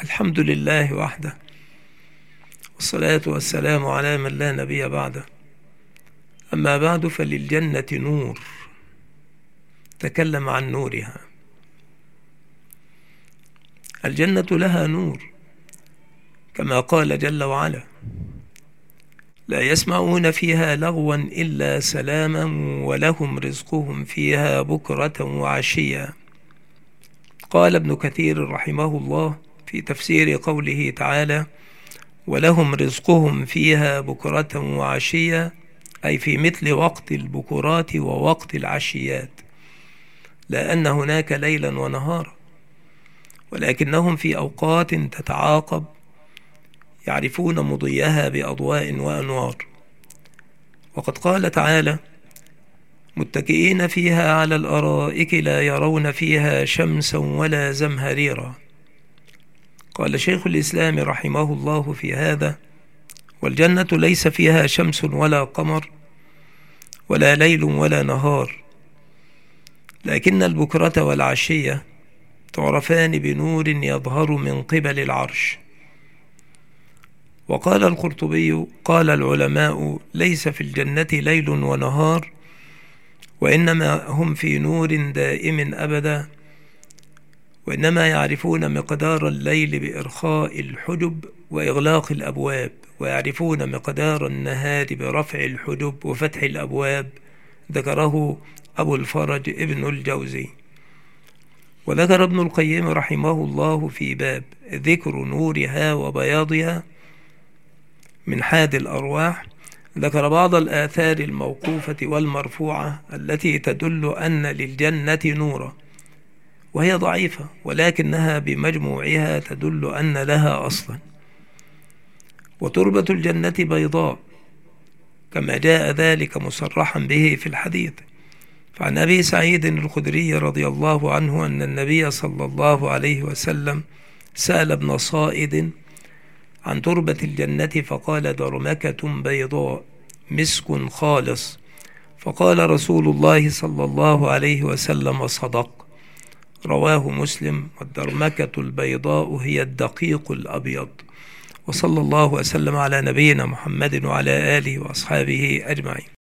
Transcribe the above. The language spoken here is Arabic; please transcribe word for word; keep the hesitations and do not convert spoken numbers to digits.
الحمد لله وحده، والصلاة والسلام على من لا نبي بعده. أما بعد، فللجنة نور تكلم عن نورها. الجنة لها نور كما قال جل وعلا: لا يسمعون فيها لغوا إلا سلاما ولهم رزقهم فيها بكرة وعشيا. قال ابن كثير رحمه الله في تفسير قوله تعالى: ولهم رزقهم فيها بكرة وعشيا، أي في مثل وقت البكرات ووقت العشيات، لأن هناك ليلا ونهارا، ولكنهم في أوقات تتعاقب يعرفون مضيها بأضواء وأنوار. وقد قال تعالى: متكئين فيها على الأرائك لا يرون فيها شمسا ولا زمهريرا. قال شيخ الإسلام رحمه الله في هذا: والجنة ليس فيها شمس ولا قمر ولا ليل ولا نهار، لكن البكرة والعشية تعرفان بنور يظهر من قبل العرش. وقال القرطبي: قال العلماء: ليس في الجنة ليل ونهار، وإنما هم في نور دائم أبدا، وإنما يعرفون مقدار الليل بإرخاء الحجب وإغلاق الأبواب، ويعرفون مقدار النهار برفع الحجب وفتح الأبواب. ذكره أبو الفرج ابن الجوزي. وذكر ابن القيم رحمه الله في باب ذكر نورها وبياضها من حاد الأرواح، ذكر بعض الآثار الموقوفة والمرفوعة التي تدل أن للجنة نورا، وهي ضعيفة، ولكنها بمجموعها تدل أن لها أصلا. وتربة الجنة بيضاء كما جاء ذلك مصرحا به في الحديث. فعن أبي سعيد الخدري رضي الله عنه أن النبي صلى الله عليه وسلم سأل ابن صائد عن تربة الجنة فقال: درمكة بيضاء مسك خالص. فقال رسول الله صلى الله عليه وسلم: صدق. رواه مسلم. والدرمكة البيضاء هي الدقيق الأبيض. وصلى الله وسلم على نبينا محمد وعلى آله وأصحابه أجمعين.